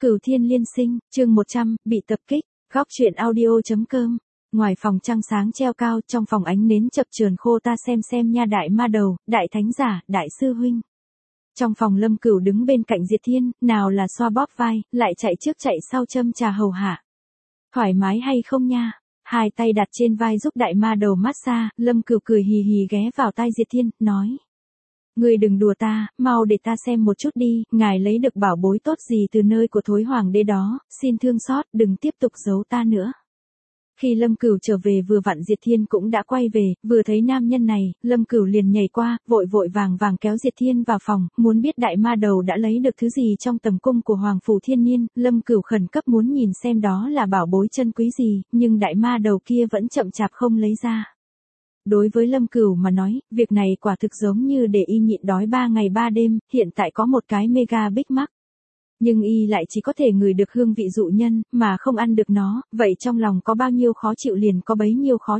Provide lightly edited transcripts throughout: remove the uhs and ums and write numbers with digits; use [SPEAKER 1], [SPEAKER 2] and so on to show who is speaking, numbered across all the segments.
[SPEAKER 1] Cửu Thiên Liên Sinh, chương 100, bị tập kích, góc truyện audio.com. Ngoài phòng trăng sáng treo cao, trong phòng ánh nến chập chờn khô, ta xem nha đại ma đầu, đại thánh giả, đại sư huynh. Trong phòng Lâm Cửu đứng bên cạnh Diệt Thiên, nào là xoa bóp vai, lại chạy trước chạy sau châm trà hầu hạ. Thoải mái hay không nha? Hai tay đặt trên vai giúp đại ma đầu massage, Lâm Cửu cười hì hì ghé vào tai Diệt Thiên, nói. Ngươi đừng đùa ta, mau để ta xem một chút đi, ngài lấy được bảo bối tốt gì từ nơi của thối hoàng đế đó, xin thương xót, đừng tiếp tục giấu ta nữa. Khi Lâm Cửu trở về vừa vặn Diệt Thiên cũng đã quay về, vừa thấy nam nhân này, Lâm Cửu liền nhảy qua, vội vàng kéo Diệt Thiên vào phòng, muốn biết đại ma đầu đã lấy được thứ gì trong tầm cung của Hoàng Phủ Thiên Niên, Lâm Cửu khẩn cấp muốn nhìn xem đó là bảo bối chân quý gì, nhưng đại ma đầu kia vẫn chậm chạp không lấy ra. Đối với Lâm Cửu mà nói, việc này quả thực giống như để y nhịn đói 3 ngày 3 đêm, hiện tại có một cái mega Big Mac. Nhưng y lại chỉ có thể ngửi được hương vị dụ nhân, mà không ăn được nó, vậy trong lòng có bao nhiêu khó chịu liền có bấy nhiêu khó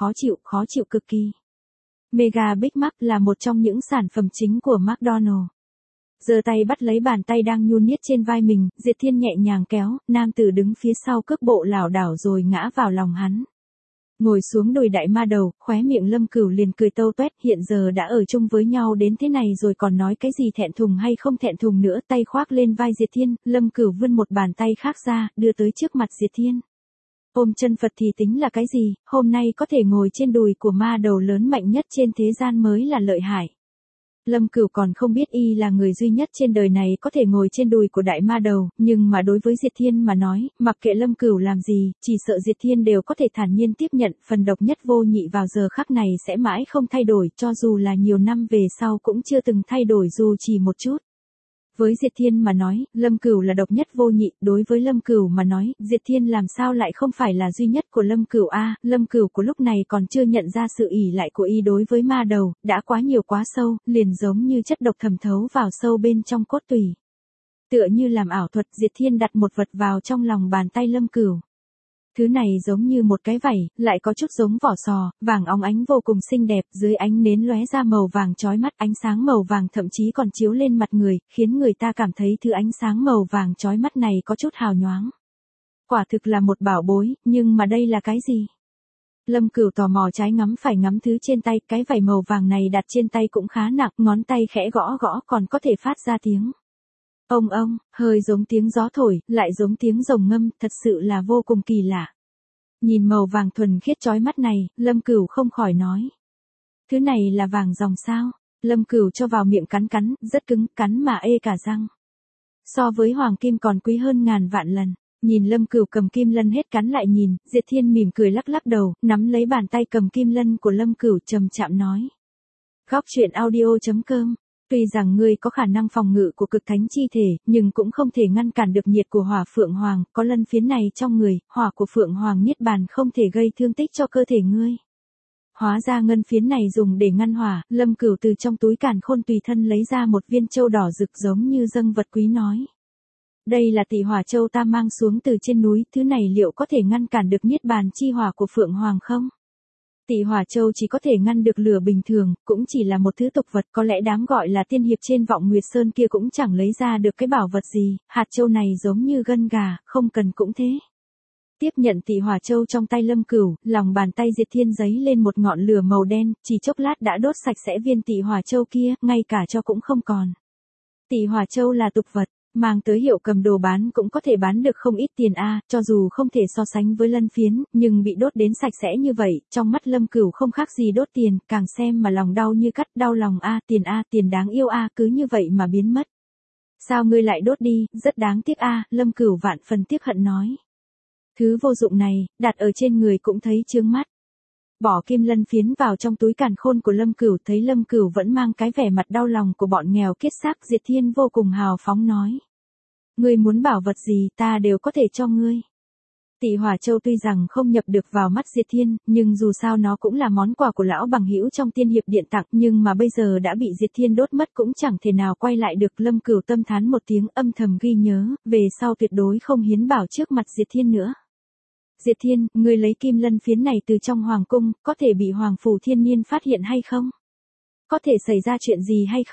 [SPEAKER 1] chịu cực kỳ. Mega Big Mac là một trong những sản phẩm chính của McDonald's. Giơ tay bắt lấy bàn tay đang nhún nhít trên vai mình, Diệt Thiên nhẹ nhàng kéo, nam tử đứng phía sau cước bộ lảo đảo rồi ngã vào lòng hắn. Ngồi xuống đùi đại ma đầu, khóe miệng Lâm Cửu liền cười tâu tuét, hiện giờ đã ở chung với nhau đến thế này rồi còn nói cái gì thẹn thùng hay không thẹn thùng nữa, tay khoác lên vai Diệt Thiên, Lâm Cửu vươn một bàn tay khác ra, đưa tới trước mặt Diệt Thiên. Ôm chân Phật thì tính là cái gì, hôm nay có thể ngồi trên đùi của ma đầu lớn mạnh nhất trên thế gian mới là lợi hại. Lâm Cửu còn không biết y là người duy nhất trên đời này có thể ngồi trên đùi của đại ma đầu, nhưng mà đối với Diệt Thiên mà nói, mặc kệ Lâm Cửu làm gì, chỉ sợ Diệt Thiên đều có thể thản nhiên tiếp nhận, phần độc nhất vô nhị vào giờ khắc này sẽ mãi không thay đổi, cho dù là nhiều năm về sau cũng chưa từng thay đổi dù chỉ một chút. Với Diệt Thiên mà nói, Lâm Cửu là độc nhất vô nhị, đối với Lâm Cửu mà nói, Diệt Thiên làm sao lại không phải là duy nhất của Lâm Cửu a? Lâm Cửu của lúc này còn chưa nhận ra sự ỷ lại của y đối với ma đầu, đã quá nhiều quá sâu, liền giống như chất độc thẩm thấu vào sâu bên trong cốt tủy. Tựa như làm ảo thuật, Diệt Thiên đặt một vật vào trong lòng bàn tay Lâm Cửu. Thứ này giống như một cái vảy, lại có chút giống vỏ sò, vàng óng ánh vô cùng xinh đẹp, dưới ánh nến lóe ra màu vàng chói mắt, ánh sáng màu vàng thậm chí còn chiếu lên mặt người, khiến người ta cảm thấy thứ ánh sáng màu vàng chói mắt này có chút hào nhoáng. Quả thực là một bảo bối, nhưng mà đây là cái gì? Lâm Cửu tò mò trái ngắm phải ngắm thứ trên tay, cái vảy màu vàng này đặt trên tay cũng khá nặng, ngón tay khẽ gõ còn có thể phát ra tiếng. Ông, hơi giống tiếng gió thổi, lại giống tiếng rồng ngâm, thật sự là vô cùng kỳ lạ. Nhìn màu vàng thuần khiết chói mắt này, Lâm Cửu không khỏi nói. Thứ này là vàng ròng sao? Lâm Cửu cho vào miệng cắn, rất cứng, cắn mà ê cả răng. So với hoàng kim còn quý hơn ngàn vạn lần. Nhìn Lâm Cửu cầm kim lân hết cắn lại nhìn, Diệt Thiên mỉm cười lắc đầu, nắm lấy bàn tay cầm kim lân của Lâm Cửu trầm chạm nói. Góc truyện audio.com. Tuy rằng ngươi có khả năng phòng ngự của cực thánh chi thể, nhưng cũng không thể ngăn cản được nhiệt của hỏa Phượng Hoàng, có lân phiến này trong người, hỏa của Phượng Hoàng niết bàn không thể gây thương tích cho cơ thể ngươi. Hóa ra ngân phiến này dùng để ngăn hỏa, Lâm Cửu từ trong túi càn khôn tùy thân lấy ra một viên châu đỏ rực giống như dâng vật quý nói. Đây là Tị Hỏa Châu ta mang xuống từ trên núi, thứ này liệu có thể ngăn cản được niết bàn chi hỏa của Phượng Hoàng không? Tị Hỏa Châu chỉ có thể ngăn được lửa bình thường, cũng chỉ là một thứ tục vật, có lẽ đám gọi là tiên hiệp trên Vọng Nguyệt Sơn kia cũng chẳng lấy ra được cái bảo vật gì, hạt châu này giống như gân gà, không cần cũng thế. Tiếp nhận Tị Hỏa Châu trong tay Lâm Cửu, lòng bàn tay Diệt Thiên giấy lên một ngọn lửa màu đen, chỉ chốc lát đã đốt sạch sẽ viên Tị Hỏa Châu kia, ngay cả cho cũng không còn. Tị Hỏa Châu là tục vật. Mang tới hiệu cầm đồ bán cũng có thể bán được không ít tiền cho dù không thể so sánh với lân phiến, nhưng bị đốt đến sạch sẽ như vậy, trong mắt Lâm Cửu không khác gì đốt tiền, càng xem mà lòng đau như cắt, đau lòng tiền đáng yêu cứ như vậy mà biến mất. Sao ngươi lại đốt đi, rất đáng tiếc Lâm Cửu vạn phần tiếc hận nói. Thứ vô dụng này, đặt ở trên người cũng thấy chướng mắt. Bỏ kim lân phiến vào trong túi càn khôn của Lâm Cửu, thấy Lâm Cửu vẫn mang cái vẻ mặt đau lòng của bọn nghèo kiết xác, Diệt Thiên vô cùng hào phóng nói. Ngươi muốn bảo vật gì ta đều có thể cho ngươi. Tị Hỏa Châu tuy rằng không nhập được vào mắt Diệt Thiên, nhưng dù sao nó cũng là món quà của lão bằng hữu trong tiên hiệp điện tặng, nhưng mà bây giờ đã bị Diệt Thiên đốt mất cũng chẳng thể nào quay lại được. Lâm Cửu tâm thán một tiếng, âm thầm ghi nhớ, về sau tuyệt đối không hiến bảo trước mặt Diệt Thiên nữa. Diệt Thiên, ngươi lấy kim lân phiến này từ trong hoàng cung, có thể bị Hoàng Phủ Thiên Niên phát hiện hay không? Có thể xảy ra chuyện gì hay không?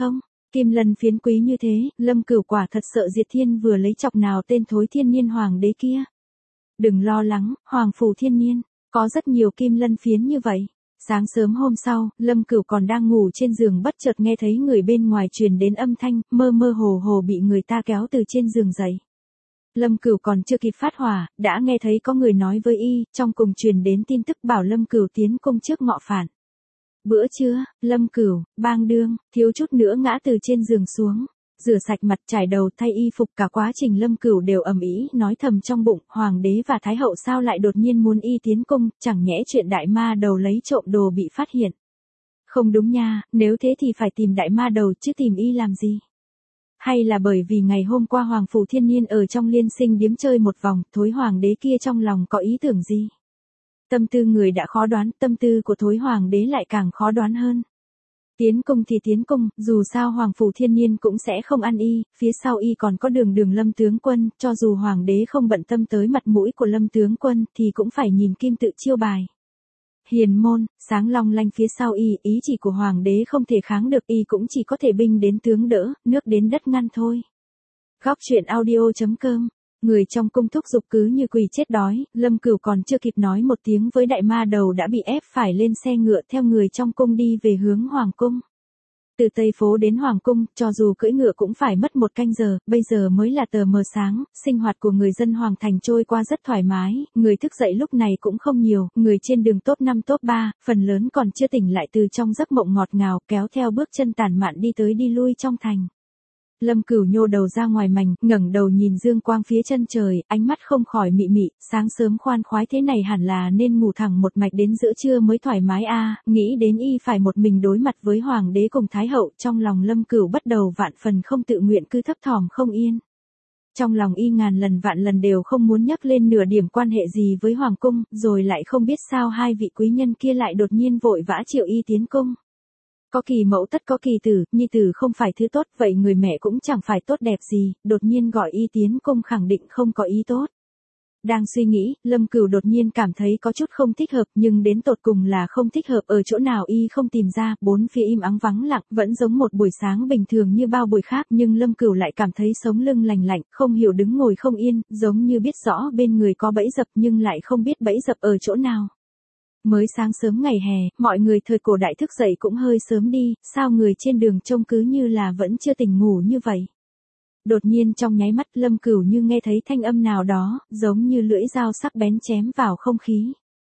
[SPEAKER 1] Kim lân phiến quý như thế, Lâm Cửu quả thật sợ Diệt Thiên vừa lấy chọc nào tên thối thiên niên hoàng đế kia. Đừng lo lắng, hoàng phủ thiên niên, có rất nhiều kim lân phiến như vậy. Sáng sớm hôm sau, Lâm Cửu còn đang ngủ trên giường bất chợt nghe thấy người bên ngoài truyền đến âm thanh, mơ mơ hồ hồ bị người ta kéo từ trên giường dậy. Lâm Cửu còn chưa kịp phát hỏa, đã nghe thấy có người nói với y, trong cùng truyền đến tin tức bảo Lâm Cửu tiến cung trước ngọ phản. Bữa trưa, Lâm Cửu, bang đương, thiếu chút nữa ngã từ trên giường xuống. Rửa sạch mặt trải đầu thay y phục cả quá trình Lâm Cửu đều ầm ĩ nói thầm trong bụng, hoàng đế và thái hậu sao lại đột nhiên muốn y tiến cung, chẳng nhẽ chuyện đại ma đầu lấy trộm đồ bị phát hiện. Không đúng nha, nếu thế thì phải tìm đại ma đầu chứ tìm y làm gì. Hay là bởi vì ngày hôm qua hoàng phủ thiên niên ở trong liên sinh điếm chơi một vòng, thối hoàng đế kia trong lòng có ý tưởng gì. Tâm tư người đã khó đoán, tâm tư của thối hoàng đế lại càng khó đoán hơn. Tiến cung thì tiến cung, dù sao hoàng phủ thiên niên cũng sẽ không ăn y, phía sau y còn có đường Lâm tướng quân, cho dù hoàng đế không bận tâm tới mặt mũi của Lâm tướng quân thì cũng phải nhìn kim tự chiêu bài. Hiền môn, sáng long lanh phía sau y, ý chỉ của hoàng đế không thể kháng được, y cũng chỉ có thể binh đến tướng đỡ, nước đến đất ngăn thôi. Góc truyện audio.com. Người trong cung thúc giục cứ như quỷ chết đói, Lâm Cửu còn chưa kịp nói một tiếng với đại ma đầu đã bị ép phải lên xe ngựa theo người trong cung đi về hướng hoàng cung. Từ Tây phố đến hoàng cung, cho dù cưỡi ngựa cũng phải mất 1 canh giờ, bây giờ mới là tờ mờ sáng, sinh hoạt của người dân hoàng thành trôi qua rất thoải mái, người thức dậy lúc này cũng không nhiều, người trên đường top 5 top 3, phần lớn còn chưa tỉnh lại từ trong giấc mộng ngọt ngào, kéo theo bước chân tản mạn đi tới đi lui trong thành. Lâm Cửu nhô đầu ra ngoài mành, ngẩng đầu nhìn dương quang phía chân trời, ánh mắt không khỏi mị mị, sáng sớm khoan khoái thế này hẳn là nên ngủ thẳng một mạch đến giữa trưa mới thoải mái a. Nghĩ đến y phải một mình đối mặt với hoàng đế cùng thái hậu, trong lòng Lâm Cửu bắt đầu vạn phần không tự nguyện cứ thấp thỏm không yên. Trong lòng y ngàn lần vạn lần đều không muốn nhắc lên nửa điểm quan hệ gì với hoàng cung, rồi lại không biết sao hai vị quý nhân kia lại đột nhiên vội vã triệu y tiến cung. Có kỳ mẫu tất có kỳ tử, nhi tử không phải thứ tốt, vậy người mẹ cũng chẳng phải tốt đẹp gì, đột nhiên gọi y tiến cung khẳng định không có ý tốt. Đang suy nghĩ, Lâm Cửu đột nhiên cảm thấy có chút không thích hợp, nhưng đến tột cùng là không thích hợp ở chỗ nào y không tìm ra, bốn phía im ắng vắng lặng, vẫn giống một buổi sáng bình thường như bao buổi khác, nhưng Lâm Cửu lại cảm thấy sống lưng lành lạnh, không hiểu đứng ngồi không yên, giống như biết rõ bên người có bẫy dập nhưng lại không biết bẫy dập ở chỗ nào. Mới sáng sớm ngày hè, mọi người thời cổ đại thức dậy cũng hơi sớm đi, sao người trên đường trông cứ như là vẫn chưa tỉnh ngủ như vậy. Đột nhiên trong nháy mắt Lâm Cửu như nghe thấy thanh âm nào đó, giống như lưỡi dao sắc bén chém vào không khí.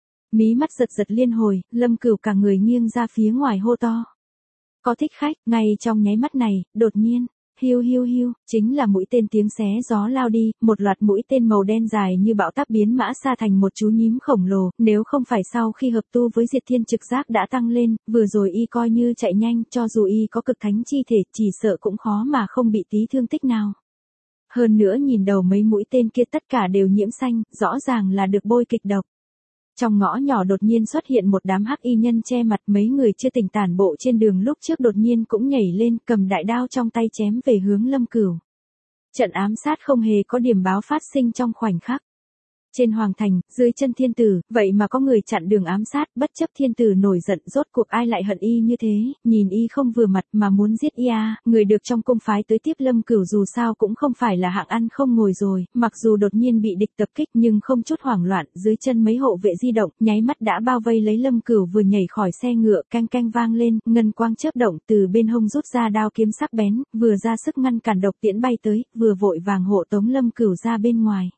[SPEAKER 1] Mí mắt giật giật liên hồi, Lâm Cửu cả người nghiêng ra phía ngoài hô to. Có thích khách, ngay trong nháy mắt này, đột nhiên. Hiu hiu hiu, chính là mũi tên tiếng xé gió lao đi, một loạt mũi tên màu đen dài như bão táp biến mã xa thành một chú nhím khổng lồ, nếu không phải sau khi hợp tu với Diệt Thiên trực giác đã tăng lên, vừa rồi y coi như chạy nhanh, cho dù y có cực thánh chi thể, chỉ sợ cũng khó mà không bị tí thương tích nào. Hơn nữa nhìn đầu mấy mũi tên kia tất cả đều nhiễm xanh, rõ ràng là được bôi kịch độc. Trong ngõ nhỏ đột nhiên xuất hiện một đám hắc y nhân che mặt, mấy người chưa tỉnh tản bộ trên đường lúc trước đột nhiên cũng nhảy lên, cầm đại đao trong tay chém về hướng Lâm Cửu. Trận ám sát không hề có điểm báo phát sinh trong khoảnh khắc. Trên hoàng thành, dưới chân thiên tử, vậy mà có người chặn đường ám sát, bất chấp thiên tử nổi giận, rốt cuộc ai lại hận y như thế, nhìn y không vừa mặt mà muốn giết y à, người được trong cung phái tới tiếp Lâm Cửu dù sao cũng không phải là hạng ăn không ngồi rồi, mặc dù đột nhiên bị địch tập kích nhưng không chút hoảng loạn, dưới chân mấy hộ vệ di động, nháy mắt đã bao vây lấy Lâm Cửu vừa nhảy khỏi xe ngựa, canh canh vang lên, ngân quang chớp động từ bên hông rút ra đao kiếm sắc bén, vừa ra sức ngăn cản độc tiễn bay tới, vừa vội vàng hộ tống Lâm Cửu ra bên ngoài.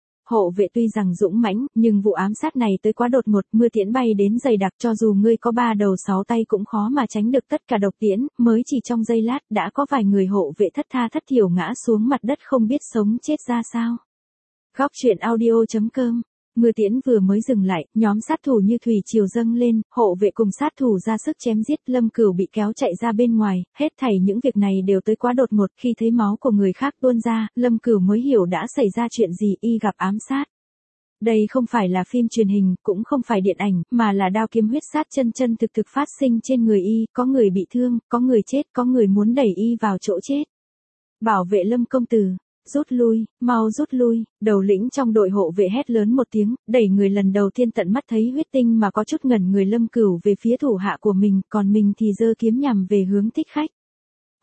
[SPEAKER 1] Hộ vệ tuy rằng dũng mãnh, nhưng vụ ám sát này tới quá đột ngột, mưa tiễn bay đến dày đặc, cho dù ngươi có 3 đầu 6 tay cũng khó mà tránh được tất cả độc tiễn, mới chỉ trong giây lát đã có vài người hộ vệ thất tha thất thiểu ngã xuống mặt đất không biết sống chết ra sao. Góc truyện audio.com. Mưa tiễn vừa mới dừng lại, nhóm sát thủ như thủy triều dâng lên, hộ vệ cùng sát thủ ra sức chém giết, Lâm Cửu bị kéo chạy ra bên ngoài, hết thảy những việc này đều tới quá đột ngột, khi thấy máu của người khác tuôn ra, Lâm Cửu mới hiểu đã xảy ra chuyện gì, y gặp ám sát. Đây không phải là phim truyền hình, cũng không phải điện ảnh, mà là đao kiếm huyết sát chân chân thực thực phát sinh trên người y, có người bị thương, có người chết, có người muốn đẩy y vào chỗ chết. Bảo vệ Lâm công tử. Rút lui, mau rút lui, đầu lĩnh trong đội hộ vệ hét lớn một tiếng, đẩy người lần đầu tiên tận mắt thấy huyết tinh mà có chút ngẩn người Lâm Cửu về phía thủ hạ của mình, còn mình thì giơ kiếm nhằm về hướng thích khách.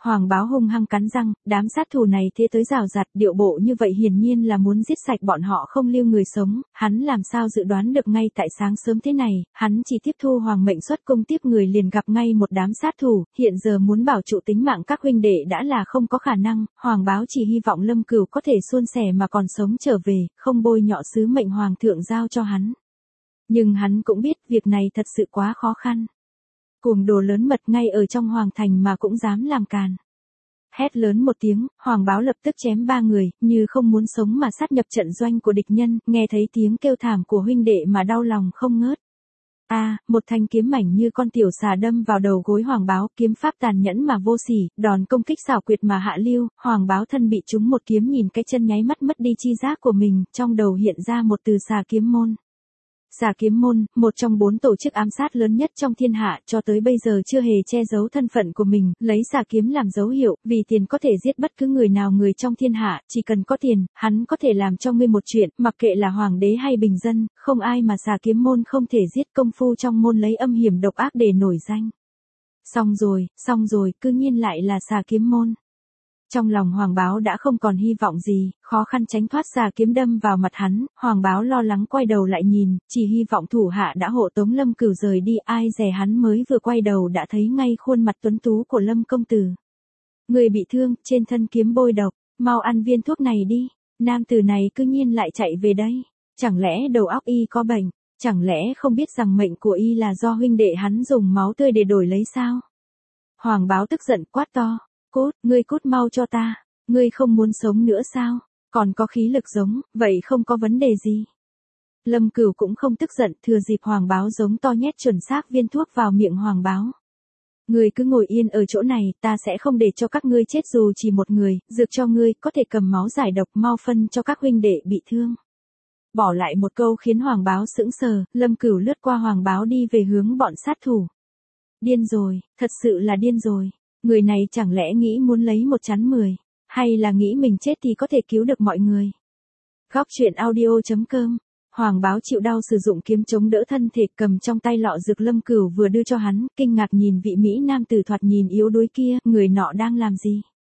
[SPEAKER 1] Hoàng Báo hung hăng cắn răng, đám sát thủ này thế tới rào rạt, điệu bộ như vậy hiển nhiên là muốn giết sạch bọn họ không lưu người sống, hắn làm sao dự đoán được ngay tại sáng sớm thế này, hắn chỉ tiếp thu hoàng mệnh xuất cung tiếp người liền gặp ngay một đám sát thủ, hiện giờ muốn bảo trụ tính mạng các huynh đệ đã là không có khả năng, Hoàng Báo chỉ hy vọng Lâm Cửu có thể suôn sẻ mà còn sống trở về, không bôi nhọ sứ mệnh hoàng thượng giao cho hắn. Nhưng hắn cũng biết việc này thật sự quá khó khăn. Cuồng đồ lớn mật ngay ở trong hoàng thành mà cũng dám làm càn. Hét lớn một tiếng, Hoàng Báo lập tức chém 3 người, như không muốn sống mà sát nhập trận doanh của địch nhân, nghe thấy tiếng kêu thảm của huynh đệ mà đau lòng không ngớt. Một thanh kiếm mảnh như con tiểu xà đâm vào đầu gối Hoàng Báo, kiếm pháp tàn nhẫn mà vô sỉ, đòn công kích xảo quyệt mà hạ lưu, Hoàng Báo thân bị trúng một kiếm nhìn cái chân nháy mắt mất đi chi giác của mình, trong đầu hiện ra một từ xà kiếm môn. Xà kiếm môn, một trong 4 tổ chức ám sát lớn nhất trong thiên hạ, cho tới bây giờ chưa hề che giấu thân phận của mình, lấy xà kiếm làm dấu hiệu, vì tiền có thể giết bất cứ người nào người trong thiên hạ, chỉ cần có tiền, hắn có thể làm cho ngươi một chuyện, mặc kệ là hoàng đế hay bình dân, không ai mà xà kiếm môn không thể giết, công phu trong môn lấy âm hiểm độc ác để nổi danh. Xong rồi, cư nhiên lại là xà kiếm môn. Trong lòng Hoàng Báo đã không còn hy vọng gì, khó khăn tránh thoát xà kiếm đâm vào mặt hắn, Hoàng Báo lo lắng quay đầu lại nhìn, chỉ hy vọng thủ hạ đã hộ tống Lâm Cửu rời đi, ai dè hắn mới vừa quay đầu đã thấy ngay khuôn mặt tuấn tú của Lâm công tử. Người bị thương, trên thân kiếm bôi độc, mau ăn viên thuốc này đi, nam tử này cư nhiên lại chạy về đây, chẳng lẽ đầu óc y có bệnh, chẳng lẽ không biết rằng mệnh của y là do huynh đệ hắn dùng máu tươi để đổi lấy sao? Hoàng Báo tức giận quát to. Ngươi cút mau cho ta, ngươi không muốn sống nữa sao, còn có khí lực giống, vậy không có vấn đề gì. Lâm Cửu cũng không tức giận, thừa dịp Hoàng Báo giống to nhét chuẩn xác viên thuốc vào miệng Hoàng Báo. Ngươi cứ ngồi yên ở chỗ này, ta sẽ không để cho các ngươi chết dù chỉ một người, dược cho ngươi, có thể cầm máu giải độc mau phân cho các huynh đệ bị thương. Bỏ lại một câu khiến Hoàng Báo sững sờ, Lâm Cửu lướt qua Hoàng Báo đi về hướng bọn sát thủ. Điên rồi, thật sự là điên rồi. Người này chẳng lẽ nghĩ muốn lấy một chắn 10, hay là nghĩ mình chết thì có thể cứu được mọi người. Góc truyện audio.com. Hoàng Báo chịu đau sử dụng kiếm chống đỡ thân thể, cầm trong tay lọ dược Lâm Cửu vừa đưa cho hắn, kinh ngạc nhìn vị mỹ nam tử thoạt nhìn yếu đuối kia, người nọ đang làm gì?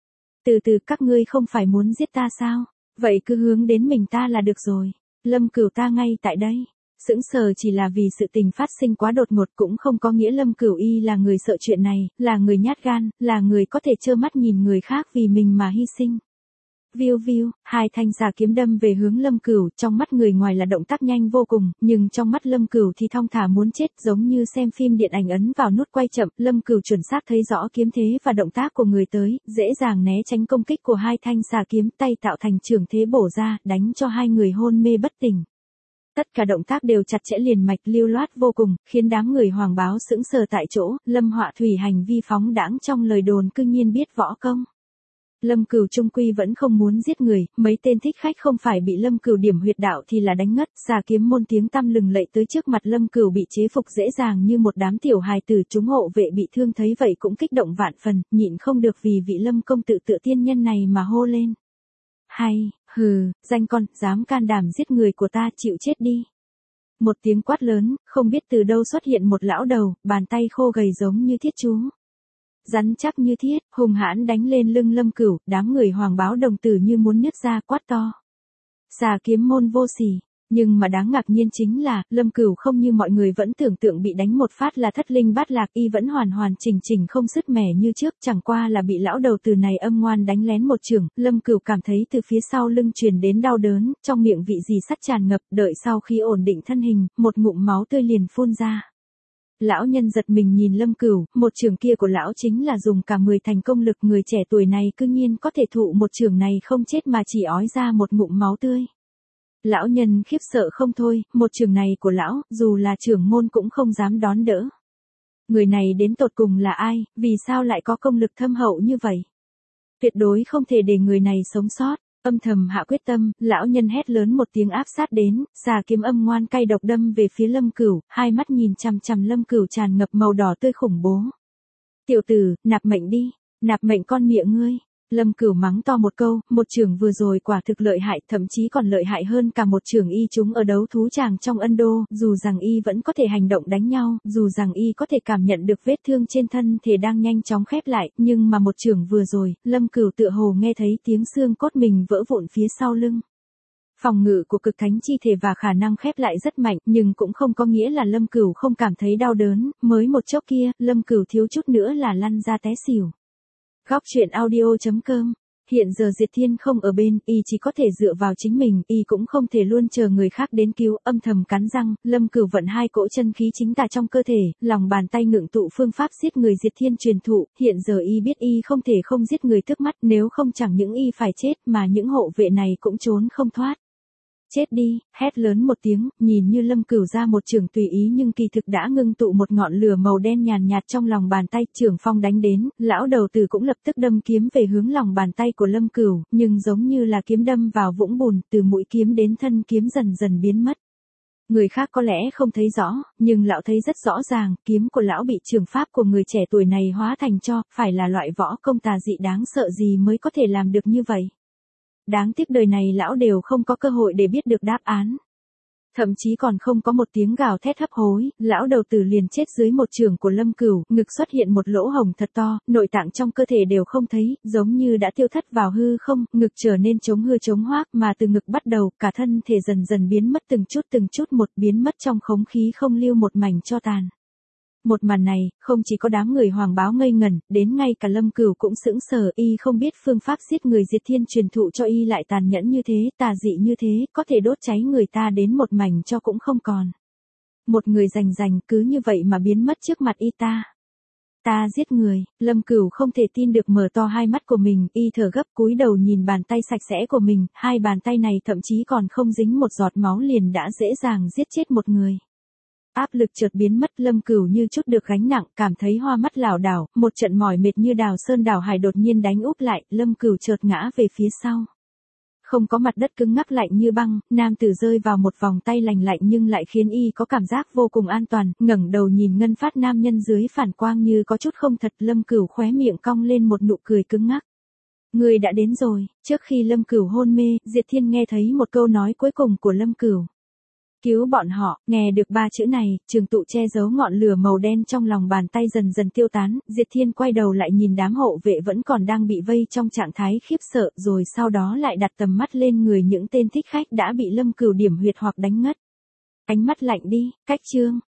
[SPEAKER 1] Từ từ, các ngươi không phải muốn giết ta sao? Vậy cứ hướng đến mình ta là được rồi. Lâm Cửu ta ngay tại đây. Sững sờ chỉ là vì sự tình phát sinh quá đột ngột, cũng không có nghĩa Lâm Cửu y là người sợ chuyện này, là người nhát gan, là người có thể trơ mắt nhìn người khác vì mình mà hy sinh. Viu viu, 2 thanh xà kiếm đâm về hướng Lâm Cửu, trong mắt người ngoài là động tác nhanh vô cùng, nhưng trong mắt Lâm Cửu thì thong thả muốn chết, giống như xem phim điện ảnh ấn vào nút quay chậm, Lâm Cửu chuẩn xác thấy rõ kiếm thế và động tác của người tới, dễ dàng né tránh công kích của 2 thanh xà kiếm, tay tạo thành trưởng thế bổ ra, đánh cho 2 người hôn mê bất tỉnh. Tất cả động tác đều chặt chẽ liền mạch lưu loát vô cùng, khiến đám người Hoàng Báo sững sờ tại chỗ, Lâm Họa Thủy hành vi phóng đãng trong lời đồn cư nhiên biết võ công. Lâm Cửu trung quy vẫn không muốn giết người, mấy tên thích khách không phải bị Lâm Cửu điểm huyệt đạo thì là đánh ngất, xà kiếm môn tiếng tăm lừng lẫy tới trước mặt Lâm Cửu bị chế phục dễ dàng như một đám tiểu hài tử, chúng hộ vệ bị thương thấy vậy cũng kích động vạn phần, nhịn không được vì vị Lâm công tử tựa tiên nhân này mà hô lên. Hay, danh con, dám can đảm giết người của ta, chịu chết đi. Một tiếng quát lớn, không biết từ đâu xuất hiện một lão đầu, bàn tay khô gầy giống như thiết chú. Rắn chắc như thiết, hùng hãn đánh lên lưng Lâm Cửu, đám người Hoàng Báo đồng tử như muốn nứt ra, quát to. Xà kiếm môn vô sỉ. Nhưng mà đáng ngạc nhiên chính là, Lâm Cửu không như mọi người vẫn tưởng tượng bị đánh một phát là thất linh bát lạc, y vẫn hoàn chỉnh không sứt mẻ như trước, chẳng qua là bị lão đầu tử này âm ngoan đánh lén một chưởng, Lâm Cửu cảm thấy từ phía sau lưng truyền đến đau đớn, trong miệng vị gì sắt tràn ngập, đợi sau khi ổn định thân hình, một ngụm máu tươi liền phun ra. Lão nhân giật mình nhìn Lâm Cửu, một chưởng kia của lão chính là dùng cả 10 thành công lực, người trẻ tuổi này cư nhiên có thể thụ một chưởng này không chết mà chỉ ói ra một ngụm máu tươi. Lão nhân khiếp sợ không thôi, một chưởng này của lão, dù là trưởng môn cũng không dám đón đỡ. Người này đến tột cùng là ai, vì sao lại có công lực thâm hậu như vậy? Tuyệt đối không thể để người này sống sót. Âm thầm hạ quyết tâm, lão nhân hét lớn một tiếng áp sát đến, xà kiếm âm ngoan cay độc đâm về phía Lâm Cửu, hai mắt nhìn chằm chằm Lâm Cửu tràn ngập màu đỏ tươi khủng bố. Tiểu tử, nạp mệnh đi, nạp mệnh con miệng ngươi. Lâm Cửu mắng to một câu, một chưởng vừa rồi quả thực lợi hại, thậm chí còn lợi hại hơn cả một chưởng y trúng ở đấu thú tràng trong Ân Đô, dù rằng y vẫn có thể hành động đánh nhau, dù rằng y có thể cảm nhận được vết thương trên thân thể đang nhanh chóng khép lại, nhưng mà một chưởng vừa rồi, Lâm Cửu tựa hồ nghe thấy tiếng xương cốt mình vỡ vụn phía sau lưng. Phòng ngự của cực thánh chi thể và khả năng khép lại rất mạnh, nhưng cũng không có nghĩa là Lâm Cửu không cảm thấy đau đớn, mới một chốc kia, Lâm Cửu thiếu chút nữa là lăn ra té xỉu. Góc truyện audio.com. Hiện giờ Diệt Thiên không ở bên, y chỉ có thể dựa vào chính mình, y cũng không thể luôn chờ người khác đến cứu, âm thầm cắn răng, Lâm Cửu vận hai cỗ chân khí chính tà trong cơ thể, lòng bàn tay ngượng tụ phương pháp giết người Diệt Thiên truyền thụ, hiện giờ y biết y không thể không giết người trước mắt, nếu không chẳng những y phải chết mà những hộ vệ này cũng trốn không thoát. Chết đi, hét lớn một tiếng, nhìn như Lâm Cửu ra một chưởng tùy ý nhưng kỳ thực đã ngưng tụ một ngọn lửa màu đen nhàn nhạt trong lòng bàn tay, chưởng phong đánh đến, lão đầu tử cũng lập tức đâm kiếm về hướng lòng bàn tay của Lâm Cửu, nhưng giống như là kiếm đâm vào vũng bùn, từ mũi kiếm đến thân kiếm dần dần biến mất. Người khác có lẽ không thấy rõ, nhưng lão thấy rất rõ ràng, kiếm của lão bị trường pháp của người trẻ tuổi này hóa thành tro, phải là loại võ công tà dị đáng sợ gì mới có thể làm được như vậy. Đáng tiếc đời này lão đều không có cơ hội để biết được đáp án. Thậm chí còn không có một tiếng gào thét hấp hối, lão đầu tử liền chết dưới một chưởng của Lâm Cửu, ngực xuất hiện một lỗ hổng thật to, nội tạng trong cơ thể đều không thấy, giống như đã tiêu thất vào hư không, ngực trở nên trống hư trống hoác, mà từ ngực bắt đầu, cả thân thể dần dần biến mất từng chút một, biến mất trong không khí không lưu một mảnh tro tàn. Một màn này, không chỉ có đám người Hoàng Báo ngây ngẩn, đến ngay cả Lâm Cửu cũng sững sờ, y không biết phương pháp giết người Diệt Thiên truyền thụ cho y lại tàn nhẫn như thế, tà dị như thế, có thể đốt cháy người ta đến một mảnh cho cũng không còn. Một người rành cứ như vậy mà biến mất trước mặt y ta. Ta giết người, Lâm Cửu không thể tin được mở to hai mắt của mình, y thở gấp cúi đầu nhìn bàn tay sạch sẽ của mình, hai bàn tay này thậm chí còn không dính một giọt máu liền đã dễ dàng giết chết một người. Áp lực chợt biến mất, Lâm Cửu như chút được gánh nặng, cảm thấy hoa mắt lảo đảo, một trận mỏi mệt như đào sơn đảo hải đột nhiên đánh úp lại, Lâm Cửu chợt ngã về phía sau. Không có mặt đất cứng ngắc lạnh như băng, nam tử rơi vào một vòng tay lành lạnh nhưng lại khiến y có cảm giác vô cùng an toàn, ngẩng đầu nhìn ngân phát nam nhân dưới phản quang như có chút không thật, Lâm Cửu khóe miệng cong lên một nụ cười cứng ngắc. Người đã đến rồi, trước khi Lâm Cửu hôn mê, Diệt Thiên nghe thấy một câu nói cuối cùng của Lâm Cửu. Cứu bọn họ, nghe được ba chữ này, trường tụ che giấu ngọn lửa màu đen trong lòng bàn tay dần dần tiêu tán, Diệt Thiên quay đầu lại nhìn đám hộ vệ vẫn còn đang bị vây trong trạng thái khiếp sợ, rồi sau đó lại đặt tầm mắt lên người những tên thích khách đã bị Lâm Cửu điểm huyệt hoặc đánh ngất. Ánh mắt lạnh đi, cách chương.